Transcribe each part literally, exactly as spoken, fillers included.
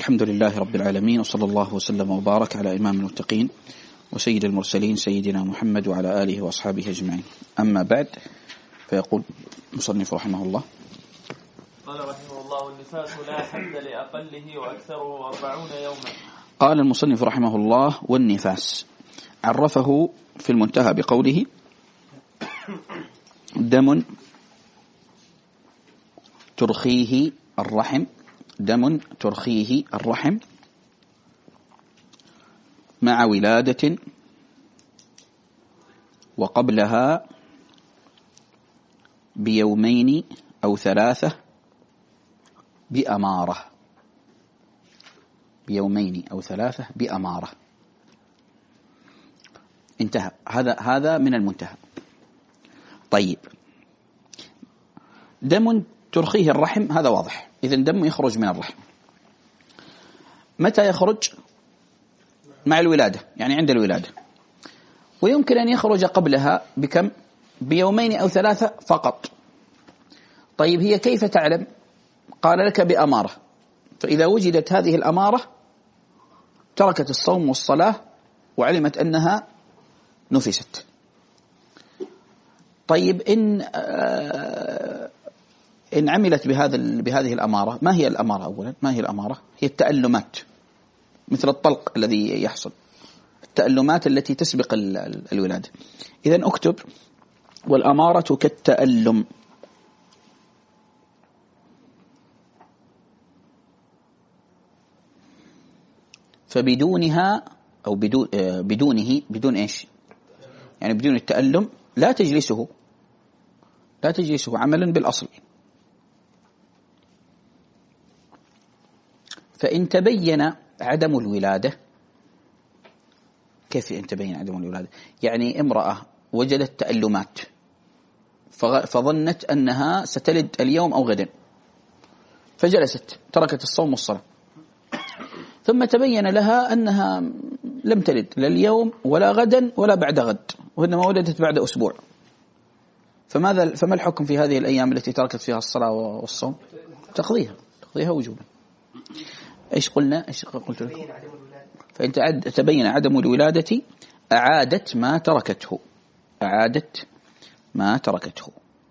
الحمد لله رب العالمين، وصلى الله وسلم وبارك على إمام المتقين وسيد المرسلين سيدنا محمد وعلى آله وأصحابه أجمعين. أما بعد، فيقول المصنف رحمه الله: قال رحمه الله: النفاس لا حد لأقله وأكثره أربعون يوما. قال المصنف رحمه الله: والنفاس عرفه في المنتهى بقوله: دم ترخيه الرحم دم ترخيه الرحم مع ولادة وقبلها بيومين أو ثلاثة بأمارة بيومين أو ثلاثة بأمارة. انتهى. هذا هذا من المنتهى. طيب، دم ترخيه الرحم هذا واضح، إذن دم يخرج من الرحم. متى يخرج؟ مع الولادة، يعني عند الولادة، ويمكن أن يخرج قبلها بكم؟ بيومين أو ثلاثة فقط. طيب، هي كيف تعلم؟ قال لك بأمارة، فإذا وجدت هذه الأمارة تركت الصوم والصلاة وعلمت أنها نفست. طيب، إن إن عملت بهذا بهذه الأمارة، ما هي الأمارة أولا؟ ما هي الأمارة؟ هي التألمات، مثل الطلق الذي يحصل، التألمات التي تسبق الولادة. إذن أكتب: والأمارة كالتألم. فبدونها أو بدون بدونه بدون إيش؟ يعني بدون التألم لا تجلسه لا تجلسه عملا بالأصل. فإن تبين عدم الولادة، كيف إن تبين عدم الولادة؟ يعني امرأة وجدت تألمات فظنت أنها ستلد اليوم أو غدا، فجلست تركت الصوم والصلاة، ثم تبين لها أنها لم تلد لا اليوم ولا غدا ولا بعد غد، وإنما ولدت بعد أسبوع. فماذا فما الحكم في هذه الأيام التي تركت فيها الصلاة والصوم؟ تقضيها تقضيها وجوبا. إيش قلنا؟ إيش قلت لكم؟ فإن تبين عدم الولادة أعادت ما تركته أعادت ما تركته.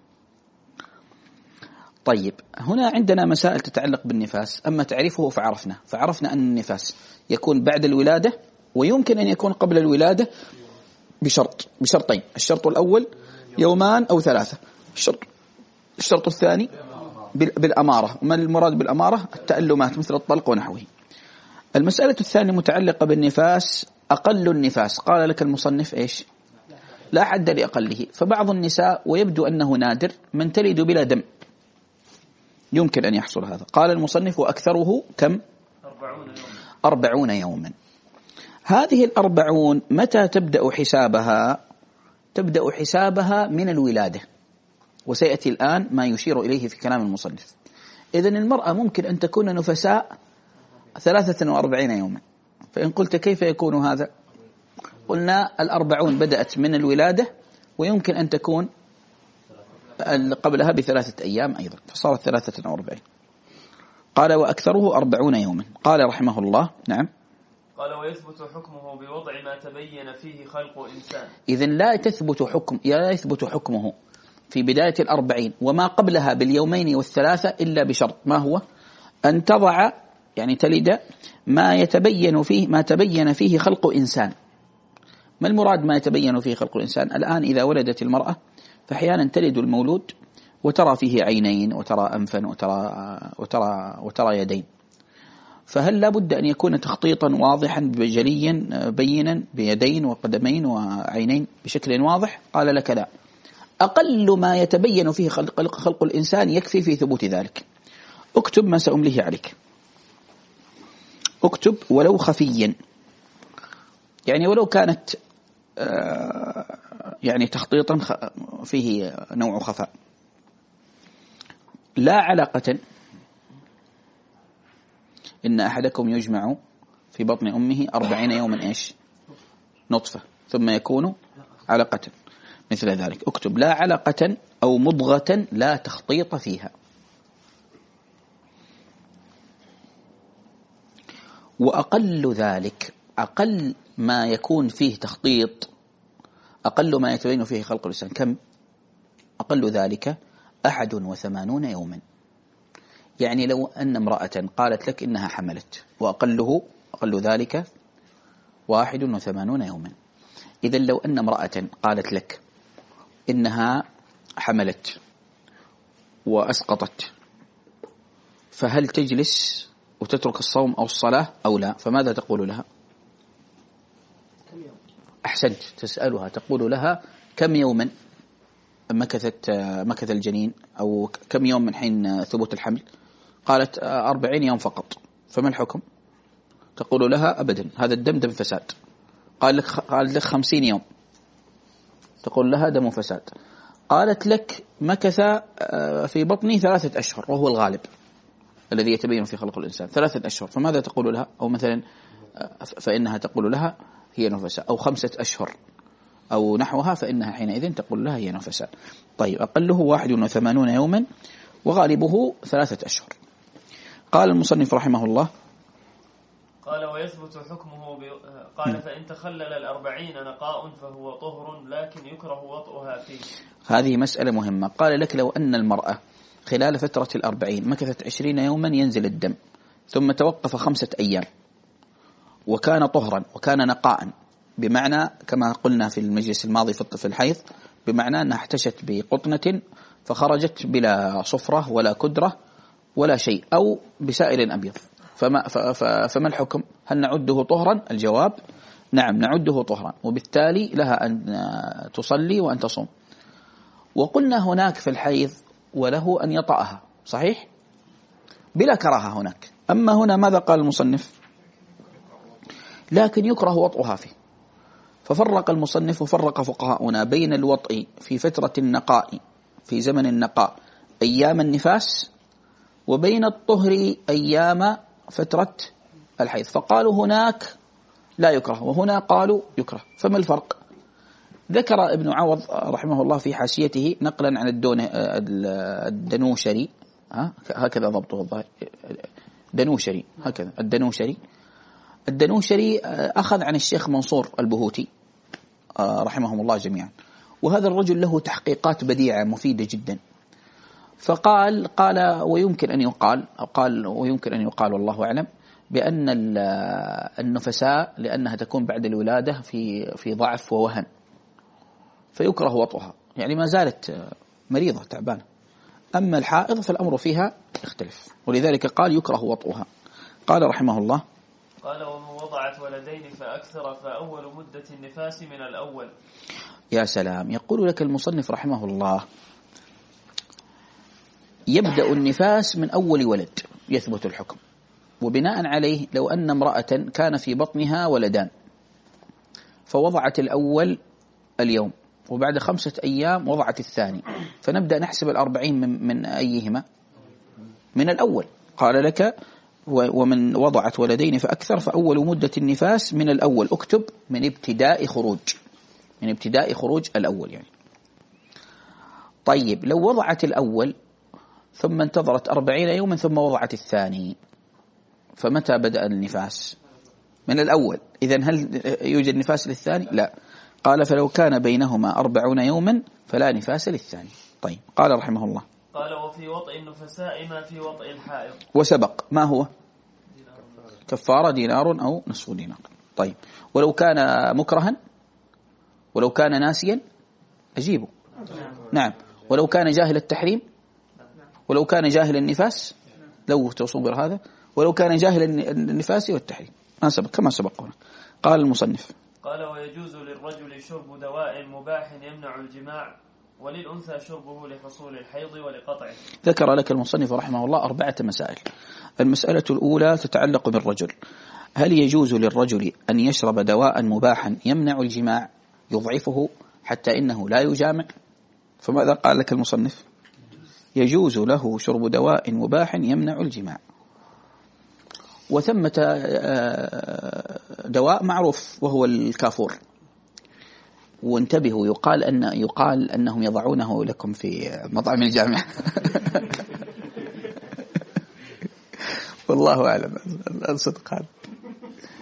طيب، هنا عندنا مسائل تتعلق بالنفاس. أما تعريفه فعرفنا فعرفنا أن النفاس يكون بعد الولادة، ويمكن أن يكون قبل الولادة بشرط بشرطين. الشرط الأول يومان أو ثلاثة. الشرط الشرط الثاني بالأمارة. وما المراد بالأمارة؟ التألمات مثل الطلق ونحوه. المسألة الثانية متعلقة بالنفاس. أقل النفاس، قال لك المصنف إيش؟ لا حد لأقله. فبعض النساء، ويبدو أنه نادر، من تلد بلا دم، يمكن أن يحصل هذا. قال المصنف: وأكثره كم؟ أربعون يوما. هذه الأربعون متى تبدأ حسابها؟ تبدأ حسابها من الولادة، وسيأتي الآن ما يشير إليه في كلام المصنف. إذن المرأة ممكن أن تكون نفساء ثلاثة وأربعين يوما. فإن قلت كيف يكون هذا؟ قلنا الأربعون بدأت من الولادة، ويمكن أن تكون قبلها بثلاثة أيام أيضا، فصارت ثلاثة وأربعين. قال: وأكثره أربعون يوما. قال رحمه الله: نعم. قال: ويثبت حكمه بوضع ما تبين فيه خلق إنسان. إذن لا تثبت حكم لا يثبت حكمه في بداية الأربعين وما قبلها باليومين والثلاثة إلا بشرط. ما هو؟ أن تضع، يعني تلد ما يتبين فيه ما تبين فيه خلق إنسان. ما المراد ما يتبين فيه خلق الإنسان؟ الآن إذا ولدت المرأة فأحيانا تلد المولود وترى فيه عينين وترى أنفا وترى وترى وترى يدين، فهل لابد أن يكون تخطيطا واضحا جليا بينا بيدين وقدمين وعينين بشكل واضح؟ قال لك: لا، أقل ما يتبين فيه خلق, خلق الإنسان يكفي في ثبوت ذلك. اكتب ما سأمليه عليك. اكتب: ولو خفيا، يعني ولو كانت يعني تخطيطا فيه نوع خفاء. لا علاقة. إن أحدكم يجمع في بطن أمه أربعين يوما إيش؟ نطفة، ثم يكون علقة مثل ذلك. اكتب: لا علقة أو مضغة لا تخطيط فيها. وأقل ذلك أقل ما يكون فيه تخطيط، أقل ما يتبين فيه خلق الإنسان كم؟ أقل ذلك أحد وثمانون يوما. يعني لو أن امرأة قالت لك إنها حملت، وأقله أقل ذلك واحد وثمانون يوما. إذا لو أن امرأة قالت لك إنها حملت وأسقطت، فهل تجلس وتترك الصوم أو الصلاة أو لا؟ فماذا تقول لها؟ أحسنت، تسألها تقول لها كم يوما مكثت مكث الجنين، أو كم يوم من حين ثبوت الحمل؟ قالت أربعين يوم فقط. فما الحكم؟ تقول لها أبدا، هذا الدم دم فساد. قال لك قال لك خمسين يوم، تقول لها دم فساد. قالت لك مكث في بطني ثلاثة أشهر، وهو الغالب الذي يتبين في خلق الإنسان ثلاثة أشهر، فماذا تقول لها؟ أو مثلا فإنها تقول لها هي نفساء، أو خمسة أشهر أو نحوها، فإنها حينئذ تقول لها هي نفساء. طيب أقله واحد وثمانون يوما وغالبه ثلاثة أشهر. قال المصنف رحمه الله قال ويثبت حكمه ب... قال فإن تخلل الأربعين نقاء فهو طهر، لكن يكره وطئها فيه. هذه مسألة مهمة. قال لك لو أن المرأة خلال فترة الأربعين مكثت عشرين يوما ينزل الدم، ثم توقف خمسة أيام وكان طهرا وكان نقاء، بمعنى كما قلنا في المجلس الماضي في الحيض، بمعنى أنها احتشت بقطنة فخرجت بلا صفرة ولا كدرة ولا شيء، أو بسائل أبيض، فما, فما الحكم؟ هل نعده طهرا؟ الجواب نعم نعده طهرا، وبالتالي لها أن تصلي وأن تصوم. وقلنا هناك في الحيض وله أن يطأها، صحيح؟ بلا كراهة هناك. أما هنا ماذا قال المصنف؟ لكن يكره وطئها فيه. ففرق المصنف وفرق فقهاؤنا بين الوطء في فترة النقاء في زمن النقاء أيام النفاس، وبين الطهر أيام فترة الحيض، فقالوا هناك لا يكره وهنا قالوا يكره. فما الفرق؟ ذكر ابن عوض رحمه الله في حاشيته نقلا عن الدنوشري، هكذا ضبطه الظاهر، دنوشري هكذا الدنوشري الدنوشري أخذ عن الشيخ منصور البهوتي رحمهم الله جميعا، وهذا الرجل له تحقيقات بديعة مفيدة جدا. فقال قال ويمكن أن يقال أو قال ويمكن أن يقال والله أعلم بأن النفساء لأنها تكون بعد الولادة في في ضعف ووهن، فيكره وطئها، يعني ما زالت مريضة تعبانة. أما الحائض فالأمر فيها يختلف، ولذلك قال يكره وطئها. قال رحمه الله قال ومن وضعت ولدين فأكثر فأول مدة النفاس من الأول. يا سلام. يقول لك المصنف رحمه الله يبدأ النفاس من أول ولد يثبت الحكم، وبناء عليه لو أن امرأة كان في بطنها ولدان فوضعت الأول اليوم وبعد خمسة أيام وضعت الثاني، فنبدأ نحسب الأربعين من, من أيهما؟ من الأول. قال لك ومن وضعت ولدين فأكثر فأول مدة النفاس من الأول، اكتب من ابتداء خروج من ابتداء خروج الأول يعني. طيب لو وضعت الأول ثم انتظرت أربعين يوما ثم وضعت الثاني، فمتى بدأ النفاس؟ من الأول. إذن هل يوجد نفاس للثاني؟ لا. قال فلو كان بينهما أربعون يوما فلا نفاس للثاني. طيب قال رحمه الله قال وفي وطئ النفساء ما في وطئ الحائض. وسبق ما هو؟ كفارة دينار أو نصف دينار. طيب ولو كان مكرها، ولو كان ناسيا أجيبه. نعم. ولو كان جاهل التحريم، ولو كان جاهل النفاس لو تصبر هذا، ولو كان جاهل النفاس والتحريم ما سبق كما سبق هنا. قال المصنف قال ويجوز للرجل شرب دواء مباح يمنع الجماع، وللأنثى شربه لحصول الحيض ولقطعه. ذكر لك المصنف رحمه الله أربعة مسائل. المسألة الأولى تتعلق بالرجل، هل يجوز للرجل أن يشرب دواء مباحا يمنع الجماع يضعفه حتى إنه لا يجامع؟ فماذا قال لك المصنف؟ يجوز له شرب دواء مباح يمنع الجماع. وثمة دواء معروف وهو الكافور، وانتبهوا يقال أن يقال أنهم يضعونه لكم في مطعم الجامعة والله أعلم الصدق هذا.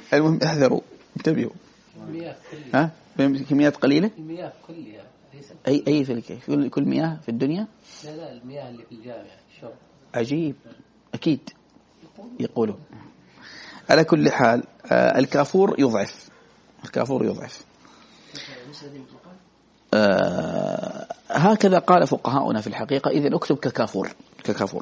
المهم احذروا انتبهوا. ها كميات قليلة. المياه كلها ليس أي أي في الكيف كل كل مياه في الدنيا. لا لا المياه اللي في الجامع الشرب. عجيب أكيد يقولوا. على كل حال الكافور يضعف الكافور يضعف آه هكذا قال فقهاؤنا في الحقيقة. إذن اكتب ككافور ككافور.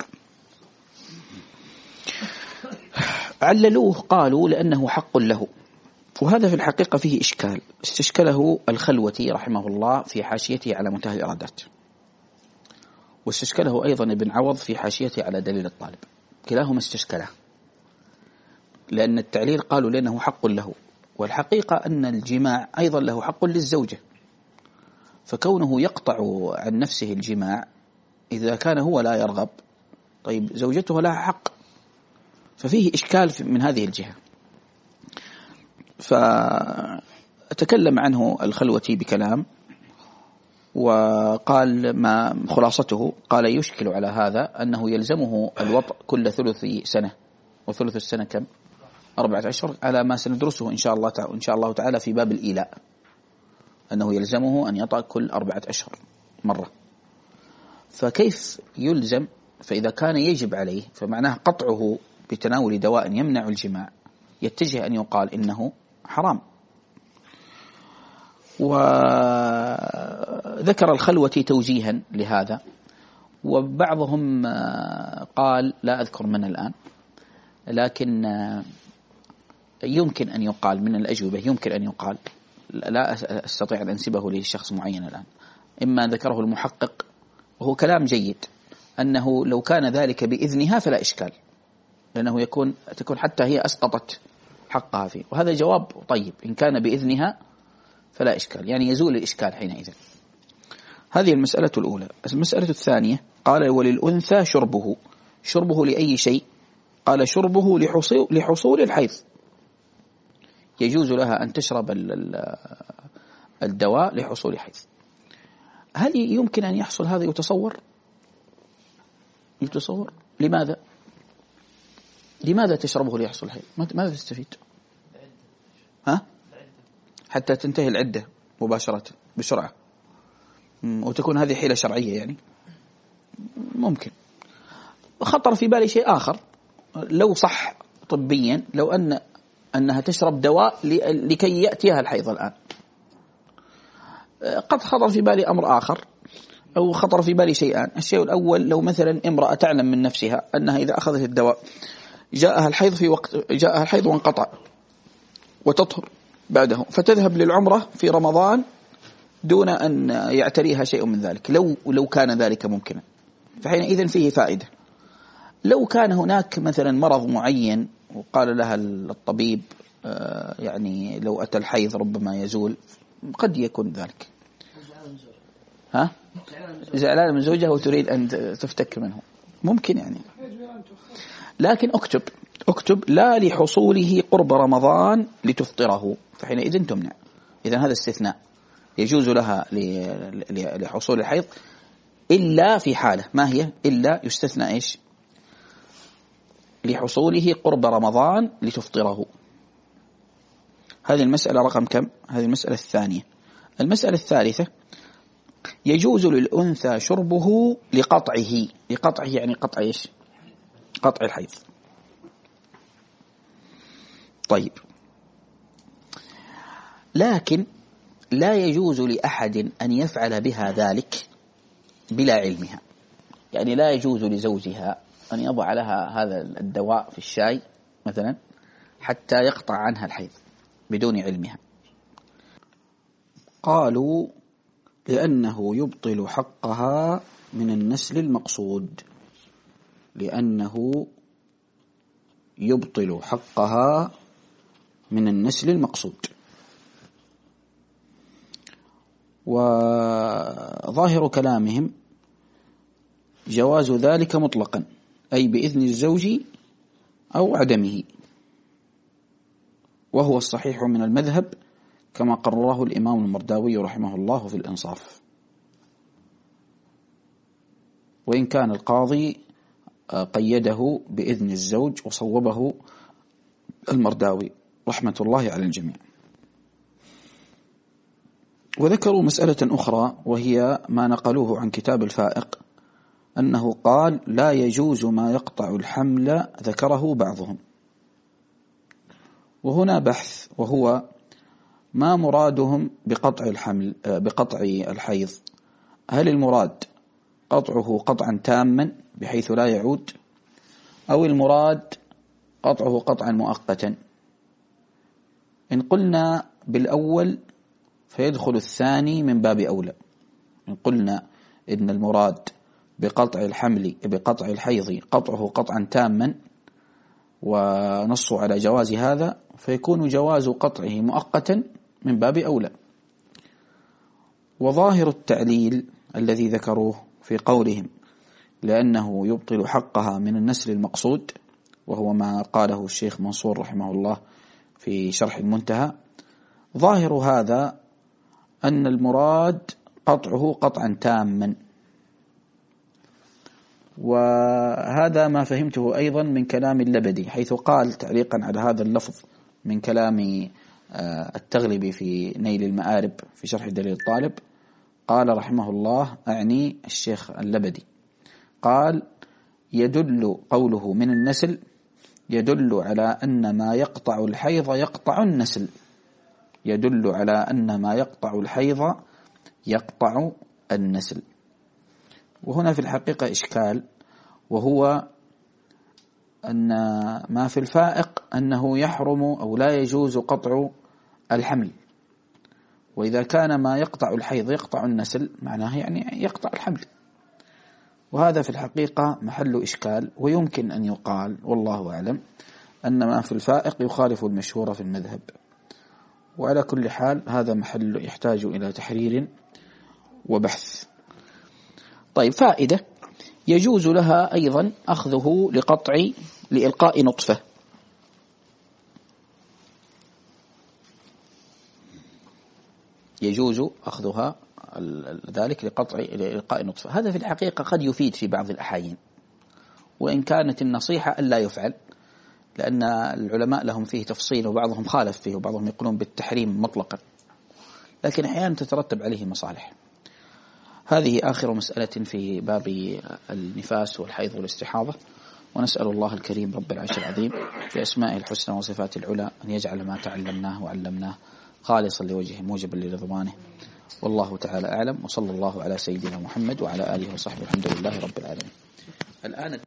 عللوه قالوا لأنه حق له، وهذا في الحقيقة فيه إشكال استشكله الخلوتي رحمه الله في حاشيته على منتهى الإرادات، واستشكله أيضا ابن عوض في حاشيته على دليل الطالب، كلاهما استشكله لأن التعليل قالوا لأنه حق له، والحقيقة أن الجماع أيضا له حق للزوجة، فكونه يقطع عن نفسه الجماع إذا كان هو لا يرغب، طيب زوجته لها حق، ففيه إشكال من هذه الجهة. فتكلم عنه الخلوتي بكلام وقال ما خلاصته، قال يشكل على هذا أنه يلزمه الوطء كل ثلث سنة، وثلث السنة كم؟ أربعة أشهر، على ما سندرسه إن شاء الله تعالى إن شاء الله تعالى في باب الإيلاء، أنه يلزمه أن يطأ كل أربعة أشهر مرة. فكيف يلزم؟ فإذا كان يجب عليه فمعناه قطعه بتناول دواء يمنع الجماع، يتجه أن يقال إنه حرام. وذكر الخلوتي توجيها لهذا، وبعضهم قال لا أذكر من الآن، لكن يمكن أن يقال من الأجوبة، يمكن أن يقال، لا أستطيع أن أنسبه لشخص معين الآن، إما ذكره المحقق وهو كلام جيد أنه لو كان ذلك بإذنها فلا إشكال، لأنه يكون تكون حتى هي أسقطت حقها فيه، وهذا جواب طيب، إن كان بإذنها فلا إشكال، يعني يزول الإشكال حينئذ. هذه المسألة الأولى. المسألة الثانية قال وللأنثى شربه، شربه لأي شيء؟ قال شربه لحصول, لحصول الحيض، يجوز لها أن تشرب الدواء لحصول حيض. هل يمكن أن يحصل هذا؟ يتصور يتصور لماذا لماذا تشربه ليحصل حيض؟ ماذا تستفيد؟ ها؟ حتى تنتهي العدة مباشرة بسرعة، وتكون هذه حيلة شرعية يعني. ممكن. خطر في بالي شيء آخر، لو صح طبيا، لو أن أنها تشرب دواء لكي يأتيها الحيض الآن، قد خطر في بالي أمر آخر، أو خطر في بالي شيئان. الشيء الأول، لو مثلا امرأة تعلم من نفسها أنها إذا أخذت الدواء جاءها الحيض في وقت جاءها الحيض وانقطع وتطهر بعده، فتذهب للعمرة في رمضان دون أن يعتريها شيء من ذلك، لو لو كان ذلك ممكنا، فحينئذ فيه فائدة. لو كان هناك مثلا مرض معين وقال لها الطبيب يعني لو أتى الحيض ربما يزول، قد يكون ذلك. ها؟ زعلان من زوجها وتريد أن تفتك منه، ممكن يعني. لكن اكتب اكتب لا لحصوله قرب رمضان لتفطره، فحينئذ تمنع. إذن هذا استثناء، يجوز لها لحصول الحيض إلا في حالة، ما هي؟ إلا يستثنى إيش؟ لحصوله قرب رمضان لتفطره. هذه المسألة رقم كم؟ هذه المسألة الثانية. المسألة الثالثة، يجوز للأنثى شربه لقطعه، لقطعه يعني قطع إيش؟ قطع الحيض. طيب، لكن لا يجوز لأحد أن يفعل بها ذلك بلا علمها، يعني لا يجوز لزوجها أن يضع لها هذا الدواء في الشاي مثلا حتى يقطع عنها الحيض بدون علمها. قالوا لأنه يبطل حقها من النسل المقصود، لأنه يبطل حقها من النسل المقصود. وظاهر كلامهم جواز ذلك مطلقا، أي بإذن الزوج أو عدمه، وهو الصحيح من المذهب كما قرره الإمام المرداوي رحمه الله في الإنصاف، وإن كان القاضي قيده بإذن الزوج وصوبه المرداوي، رحمة الله على الجميع. وذكروا مسألة أخرى وهي ما نقلوه عن كتاب الفائق، أنه قال لا يجوز ما يقطع الحمل، ذكره بعضهم. وهنا بحث، وهو ما مرادهم بقطع الحمل بقطع الحيض؟ هل المراد قطعه قطعا تاما بحيث لا يعود، أو المراد قطعه قطعا مؤقتا؟ إن قلنا بالأول فيدخل الثاني من باب أولى. إن قلنا إن المراد بقطع الحمل بقطع الحيض قطعه قطعا تاما ونصوا على جواز هذا، فيكون جواز قطعه مؤقتا من باب أولى. وظاهر التعليل الذي ذكروه في قولهم لأنه يبطل حقها من النسل المقصود، وهو ما قاله الشيخ منصور رحمه الله في شرح المنتهى، ظاهر هذا أن المراد قطعه قطعا تاما. وهذا ما فهمته أيضا من كلام اللبدي، حيث قال تعليقا على هذا اللفظ من كلام التغلبي في نيل المآرب في شرح دليل الطالب، قال رحمه الله، أعني الشيخ اللبدي، قال يدل قوله من النسل يدل على أن ما يقطع الحيض يقطع النسل، يدل على أن ما يقطع الحيض يقطع النسل. وهنا في الحقيقة إشكال، وهو أن ما في الفائق أنه يحرم أو لا يجوز قطع الحمل، وإذا كان ما يقطع الحيض يقطع النسل معناه يعني يقطع الحمل، وهذا في الحقيقة محل إشكال. ويمكن أن يقال والله أعلم أن ما في الفائق يخالف المشهور في المذهب، وعلى كل حال هذا محل يحتاج إلى تحرير وبحث. طيب، فائدة يجوز لها أيضا أخذه لقطع لإلقاء نطفة. يجوز أخذها ذلك لقطع لإلقاء نطفة. هذا في الحقيقة قد يفيد في بعض الأحايين، وإن كانت النصيحة ألا يفعل، لأن العلماء لهم فيه تفصيل، وبعضهم خالف فيه، وبعضهم يقولون بالتحريم مطلقا، لكن أحيانا تترتب عليه مصالح. هذه آخر مسألة في باب النفاس والحيض والاستحاضة، ونسأل الله الكريم رب العرش العظيم بأسمائه الحسنى وصفاته العلى أن يجعل ما تعلمناه وعلمناه خالصا لوجهه موجبا لرضوانه، والله تعالى أعلم، وصلى الله على سيدنا محمد وعلى آله وصحبه، الحمد لله رب العالمين. الآن